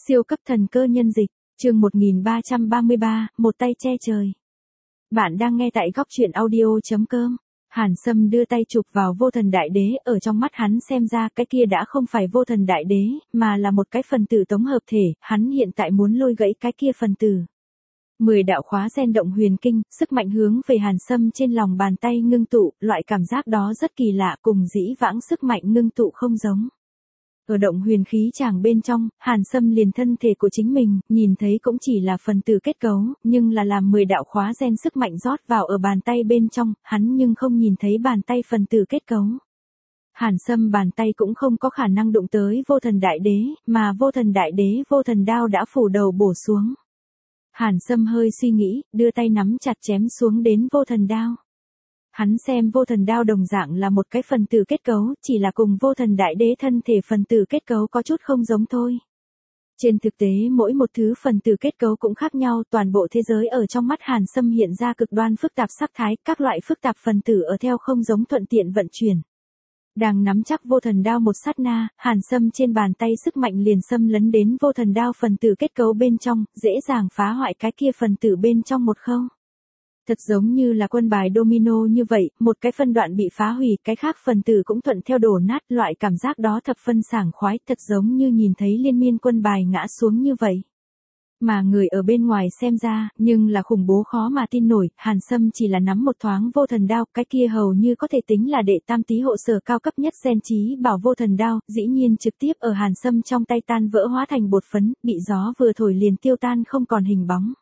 Siêu cấp thần cơ nhân dịch, chương 1333, một tay che trời. Bạn đang nghe tại góc truyện audio.com. Hàn Sâm đưa tay chụp vào vô thần đại đế, ở trong mắt hắn xem ra cái kia đã không phải vô thần đại đế, mà là một cái phần tử tổng hợp thể, hắn hiện tại muốn lôi gãy cái kia phần tử. 10 đạo khóa gen động huyền kinh, sức mạnh hướng về Hàn Sâm trên lòng bàn tay ngưng tụ, loại cảm giác đó rất kỳ lạ, cùng dĩ vãng sức mạnh ngưng tụ không giống. Ở động huyền khí tràng bên trong, Hàn Sâm liền thân thể của chính mình, nhìn thấy cũng chỉ là phần tử kết cấu, nhưng là làm 10 đạo khóa gen sức mạnh rót vào ở bàn tay bên trong, hắn nhưng không nhìn thấy bàn tay phần tử kết cấu. Hàn Sâm bàn tay cũng không có khả năng đụng tới vô thần đại đế, mà vô thần đại đế vô thần đao đã phủ đầu bổ xuống. Hàn Sâm hơi suy nghĩ, đưa tay nắm chặt chém xuống đến vô thần đao. Hắn xem vô thần đao đồng dạng là một cái phần tử kết cấu, chỉ là cùng vô thần đại đế thân thể phần tử kết cấu có chút không giống thôi. Trên thực tế mỗi một thứ phần tử kết cấu cũng khác nhau, toàn bộ thế giới ở trong mắt Hàn Sâm hiện ra cực đoan phức tạp sắc thái, các loại phức tạp phần tử ở theo không giống thuận tiện vận chuyển. Đang nắm chắc vô thần đao một sát na, Hàn Sâm trên bàn tay sức mạnh liền xâm lấn đến vô thần đao phần tử kết cấu bên trong, dễ dàng phá hoại cái kia phần tử bên trong một khâu. Thật giống như là quân bài domino như vậy, một cái phân đoạn bị phá hủy, cái khác phần tử cũng thuận theo đổ nát, loại cảm giác đó thập phân sảng khoái, thật giống như nhìn thấy liên miên quân bài ngã xuống như vậy. Mà người ở bên ngoài xem ra, nhưng là khủng bố khó mà tin nổi, Hàn Sâm chỉ là nắm một thoáng vô thần đao, cái kia hầu như có thể tính là đệ tam tý hộ sở cao cấp nhất gen trí bảo vô thần đao, dĩ nhiên trực tiếp ở Hàn Sâm trong tay tan vỡ hóa thành bột phấn, bị gió vừa thổi liền tiêu tan không còn hình bóng.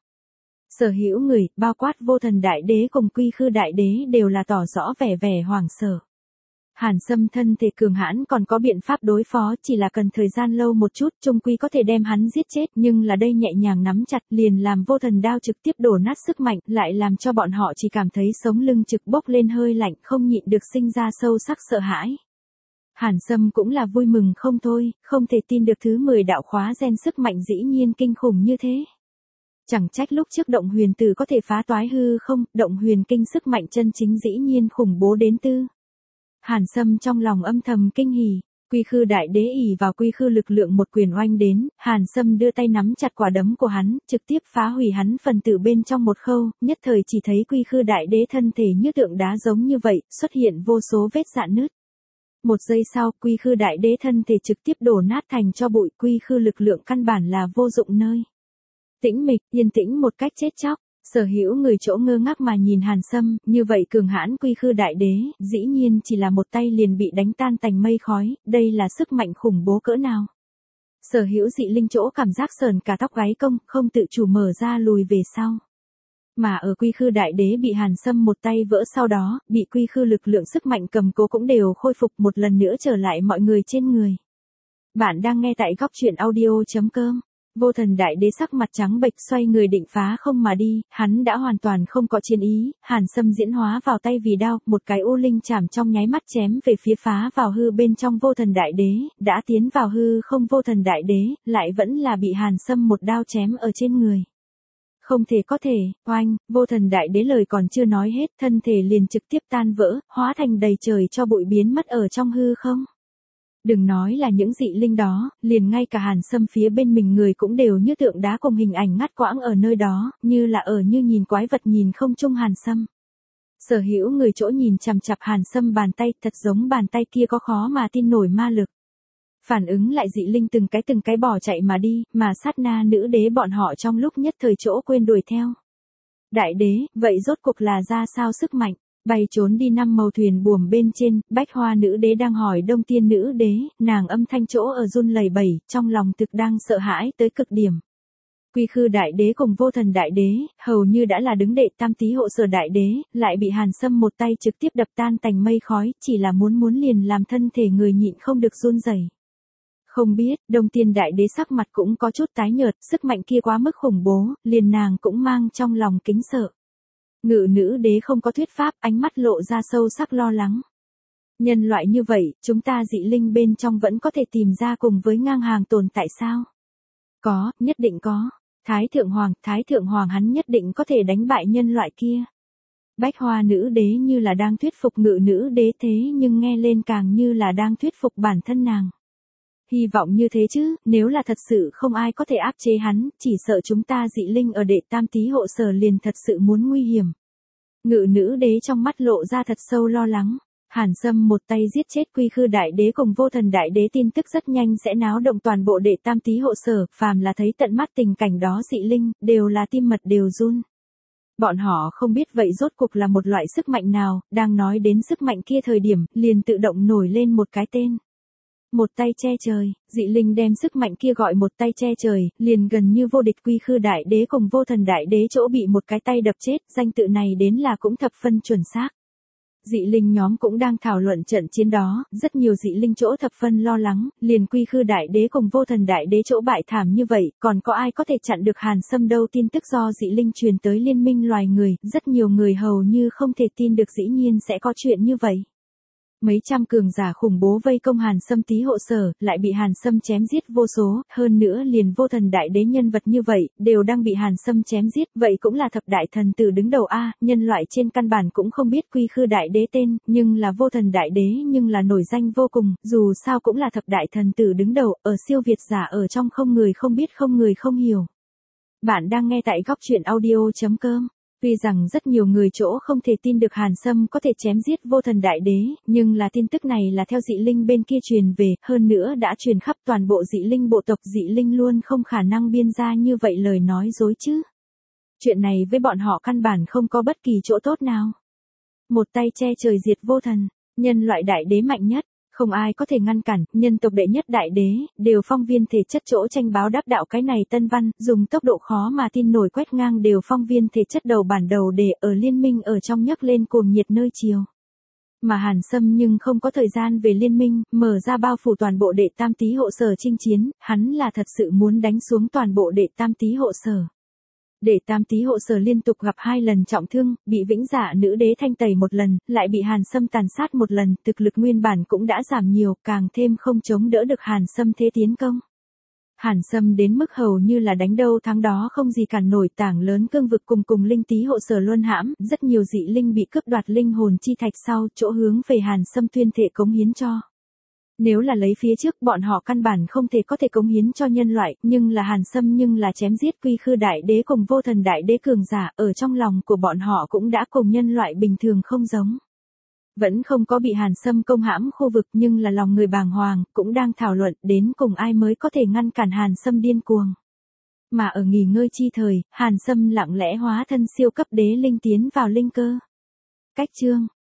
Sở hữu người, bao quát vô thần đại đế cùng quy khư đại đế đều là tỏ rõ vẻ hoảng sợ. Hàn Sâm thân thể cường hãn còn có biện pháp đối phó, chỉ là cần thời gian lâu một chút, chung quy có thể đem hắn giết chết, nhưng là đây nhẹ nhàng nắm chặt liền làm vô thần đao trực tiếp đổ nát sức mạnh, lại làm cho bọn họ chỉ cảm thấy sống lưng trực bốc lên hơi lạnh, không nhịn được sinh ra sâu sắc sợ hãi. Hàn Sâm cũng là vui mừng không thôi, không thể tin được thứ 10 đạo khóa gen sức mạnh dĩ nhiên kinh khủng như thế. Chẳng trách lúc trước động huyền tử có thể phá toái hư không, động huyền kinh sức mạnh chân chính dĩ nhiên khủng bố đến tư. Hàn Sâm trong lòng âm thầm kinh hỉ, quy khư đại đế ỷ vào quy khư lực lượng một quyền oanh đến, Hàn Sâm đưa tay nắm chặt quả đấm của hắn, trực tiếp phá hủy hắn phần tử bên trong một khâu, nhất thời chỉ thấy quy khư đại đế thân thể như tượng đá giống như vậy, xuất hiện vô số vết rạn nứt. Một giây sau, quy khư đại đế thân thể trực tiếp đổ nát thành cho bụi, quy khư lực lượng căn bản là vô dụng nơi. Tĩnh mịch, yên tĩnh một cách chết chóc, sở hữu người chỗ ngơ ngác mà nhìn Hàn Sâm, như vậy cường hãn quy khư đại đế, dĩ nhiên chỉ là một tay liền bị đánh tan thành mây khói, đây là sức mạnh khủng bố cỡ nào. Sở hữu dị linh chỗ cảm giác sờn cả tóc gáy công, không tự chủ mở ra lùi về sau. Mà ở quy khư đại đế bị Hàn Sâm một tay vỡ sau đó, bị quy khư lực lượng sức mạnh cầm cố cũng đều khôi phục một lần nữa trở lại mọi người trên người. Bạn đang nghe tại góc truyện audio.com. Vô thần đại đế sắc mặt trắng bệch xoay người định phá không mà đi, hắn đã hoàn toàn không có chiến ý, Hàn Sâm diễn hóa vào tay vì đao, một cái u linh chảm trong nháy mắt chém về phía phá vào hư bên trong vô thần đại đế, đã tiến vào hư không vô thần đại đế, lại vẫn là bị Hàn Sâm một đao chém ở trên người. Không thể có thể, oanh, vô thần đại đế lời còn chưa nói hết, thân thể liền trực tiếp tan vỡ, hóa thành đầy trời cho bụi biến mất ở trong hư không. Đừng nói là những dị linh đó, liền ngay cả Hàn Sâm phía bên mình người cũng đều như tượng đá cùng hình ảnh ngắt quãng ở nơi đó, như là như nhìn quái vật nhìn không chung Hàn Sâm. Sở hữu người chỗ nhìn chằm chằm Hàn Sâm bàn tay, thật giống bàn tay kia có khó mà tin nổi ma lực. Phản ứng lại dị linh từng cái bỏ chạy mà đi, mà sát na nữ đế bọn họ trong lúc nhất thời chỗ quên đuổi theo. Đại đế, vậy rốt cuộc là ra sao sức mạnh? Bay trốn đi 5 màu thuyền buồm bên trên, Bách Hoa nữ đế đang hỏi Đông Tiên nữ đế, nàng âm thanh chỗ ở run lẩy bẩy, trong lòng thực đang sợ hãi tới cực điểm. Quy khư đại đế cùng vô thần đại đế, hầu như đã là đứng đệ tam tý hộ sở đại đế, lại bị Hàn Sâm một tay trực tiếp đập tan thành mây khói, chỉ là muốn liền làm thân thể người nhịn không được run rẩy. Không biết, Đông Tiên đại đế sắc mặt cũng có chút tái nhợt, sức mạnh kia quá mức khủng bố, liền nàng cũng mang trong lòng kính sợ. Ngự nữ đế không có thuyết pháp, ánh mắt lộ ra sâu sắc lo lắng. Nhân loại như vậy, chúng ta dị linh bên trong vẫn có thể tìm ra cùng với ngang hàng tồn tại sao? Có, nhất định có. Thái thượng hoàng hắn nhất định có thể đánh bại nhân loại kia. Bách Hoa nữ đế như là đang thuyết phục ngự nữ đế thế nhưng nghe lên càng như là đang thuyết phục bản thân nàng. Hy vọng như thế chứ, nếu là thật sự không ai có thể áp chế hắn, chỉ sợ chúng ta dị linh ở Đệ Tam Tý Hộ Sở liền thật sự muốn nguy hiểm. Ngự nữ đế trong mắt lộ ra thật sâu lo lắng. Hàn Sâm một tay giết chết Quy Khư Đại Đế cùng Vô Thần Đại Đế tin tức rất nhanh sẽ náo động toàn bộ Đệ Tam Tý Hộ Sở, phàm là thấy tận mắt tình cảnh đó dị linh, đều là tim mật đều run. Bọn họ không biết vậy rốt cuộc là một loại sức mạnh nào, đang nói đến sức mạnh kia thời điểm, liền tự động nổi lên một cái tên. Một tay che trời, dị linh đem sức mạnh kia gọi một tay che trời, liền gần như vô địch Quy Khư Đại Đế cùng Vô Thần Đại Đế chỗ bị một cái tay đập chết, danh tự này đến là cũng thập phân chuẩn xác. Dị linh nhóm cũng đang thảo luận trận chiến đó, rất nhiều dị linh chỗ thập phân lo lắng, liền Quy Khư Đại Đế cùng Vô Thần Đại Đế chỗ bại thảm như vậy, còn có ai có thể chặn được Hàn Sâm đâu. Tin tức do dị linh truyền tới liên minh loài người, rất nhiều người hầu như không thể tin được dĩ nhiên sẽ có chuyện như vậy. Mấy trăm cường giả khủng bố vây công Hàn Sâm Tý Hộ Sở, lại bị Hàn Sâm chém giết vô số, hơn nữa liền Vô Thần Đại Đế nhân vật như vậy, đều đang bị Hàn Sâm chém giết, vậy cũng là thập đại thần tử đứng đầu a, nhân loại trên căn bản cũng không biết Quy Khư Đại Đế tên, nhưng là Vô Thần Đại Đế nhưng là nổi danh vô cùng, dù sao cũng là thập đại thần tử đứng đầu, ở siêu việt giả ở trong không người không biết không người không hiểu. Bạn đang nghe tại góc truyện audio.com. Tuy rằng rất nhiều người chỗ không thể tin được Hàn Sâm có thể chém giết Vô Thần Đại Đế, nhưng là tin tức này là theo dị linh bên kia truyền về, hơn nữa đã truyền khắp toàn bộ dị linh bộ tộc, dị linh luôn không khả năng biên ra như vậy lời nói dối chứ. Chuyện này với bọn họ căn bản không có bất kỳ chỗ tốt nào. Một tay che trời diệt vô thần, nhân loại đại đế mạnh nhất. Không ai có thể ngăn cản, nhân tộc đệ nhất đại đế, đều phong viên thể chất chỗ tranh báo đáp đạo cái này tân văn, dùng tốc độ khó mà tin nổi quét ngang đều phong viên thể chất đầu bản đầu để ở liên minh ở trong nhấc lên cuồng nhiệt nơi chiều. Mà Hàn Sâm nhưng không có thời gian về liên minh, mở ra bao phủ toàn bộ Đệ Tam Tý Hộ Sở chinh chiến, hắn là thật sự muốn đánh xuống toàn bộ Đệ Tam Tý Hộ Sở. Đệ Tam Tý Hộ Sở liên tục gặp 2 lần trọng thương, bị Vĩnh Dạ Nữ Đế thanh tẩy một lần, lại bị Hàn Sâm tàn sát một lần, thực lực nguyên bản cũng đã giảm nhiều, càng thêm không chống đỡ được Hàn Sâm thế tiến công. Hàn Sâm đến mức hầu như là đánh đâu thắng đó không gì cản nổi, tảng lớn cương vực cùng linh Tý Hộ Sở luân hãm, rất nhiều dị linh bị cướp đoạt linh hồn chi thạch sau, chỗ hướng về Hàn Sâm tuyên thệ cống hiến cho. Nếu là lấy phía trước bọn họ căn bản không thể có thể cống hiến cho nhân loại, nhưng là Hàn Sâm nhưng là chém giết Quy Khư Đại Đế cùng Vô Thần Đại Đế cường giả, ở trong lòng của bọn họ cũng đã cùng nhân loại bình thường không giống. Vẫn không có bị Hàn Sâm công hãm khu vực, nhưng là lòng người bàng hoàng, cũng đang thảo luận đến cùng ai mới có thể ngăn cản Hàn Sâm điên cuồng. Mà ở nghỉ ngơi chi thời, Hàn Sâm lặng lẽ hóa thân siêu cấp đế linh tiến vào linh cơ. Cách chương